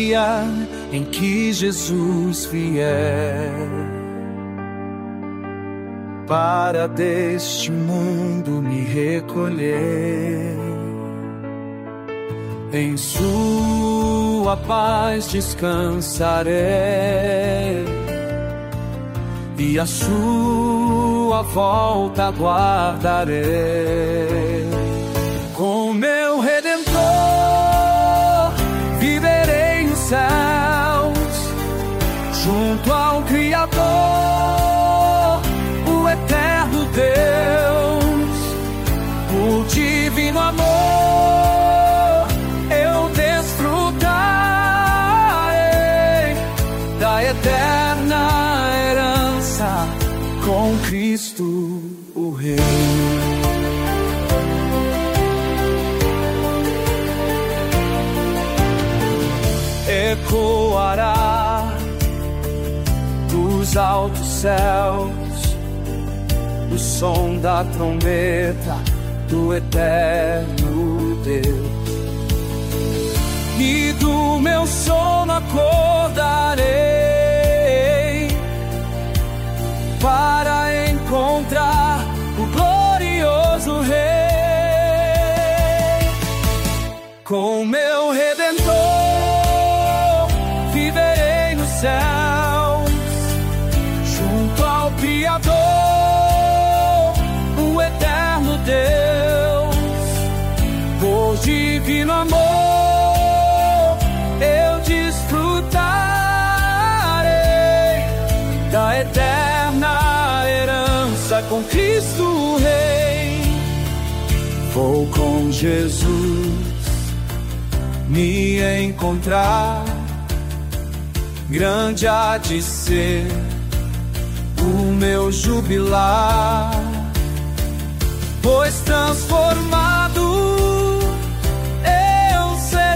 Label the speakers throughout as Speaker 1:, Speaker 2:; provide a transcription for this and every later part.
Speaker 1: dia em que Jesus vier para deste mundo me recolher. Em sua paz descansarei e a sua volta aguardarei. Com meu Redentor viverei nos céus, junto ao Criador, o eterno Deus. Por divino amor eu desfrutarei da eterna herança com Cristo o Rei. Ecoará dos altos céus o som da trombeta do eterno Deus, e do meu sono acordarei para encontrar o glorioso Rei. Com meu Redentor viverei nos céus, junto ao Criador, o eterno Deus. Por divino amor eu desfrutarei da eterna herança com Cristo o Rei. Vou com Jesus me encontrar, grande há de ser o meu jubilar, pois transformado eu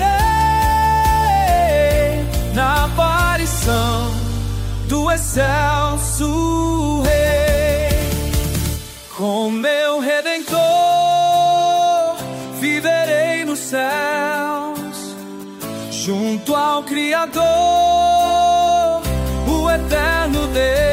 Speaker 1: serei na aparição do excelso Rei. Com meu Redentor viverei nos céus, junto ao Criador, o eterno Deus.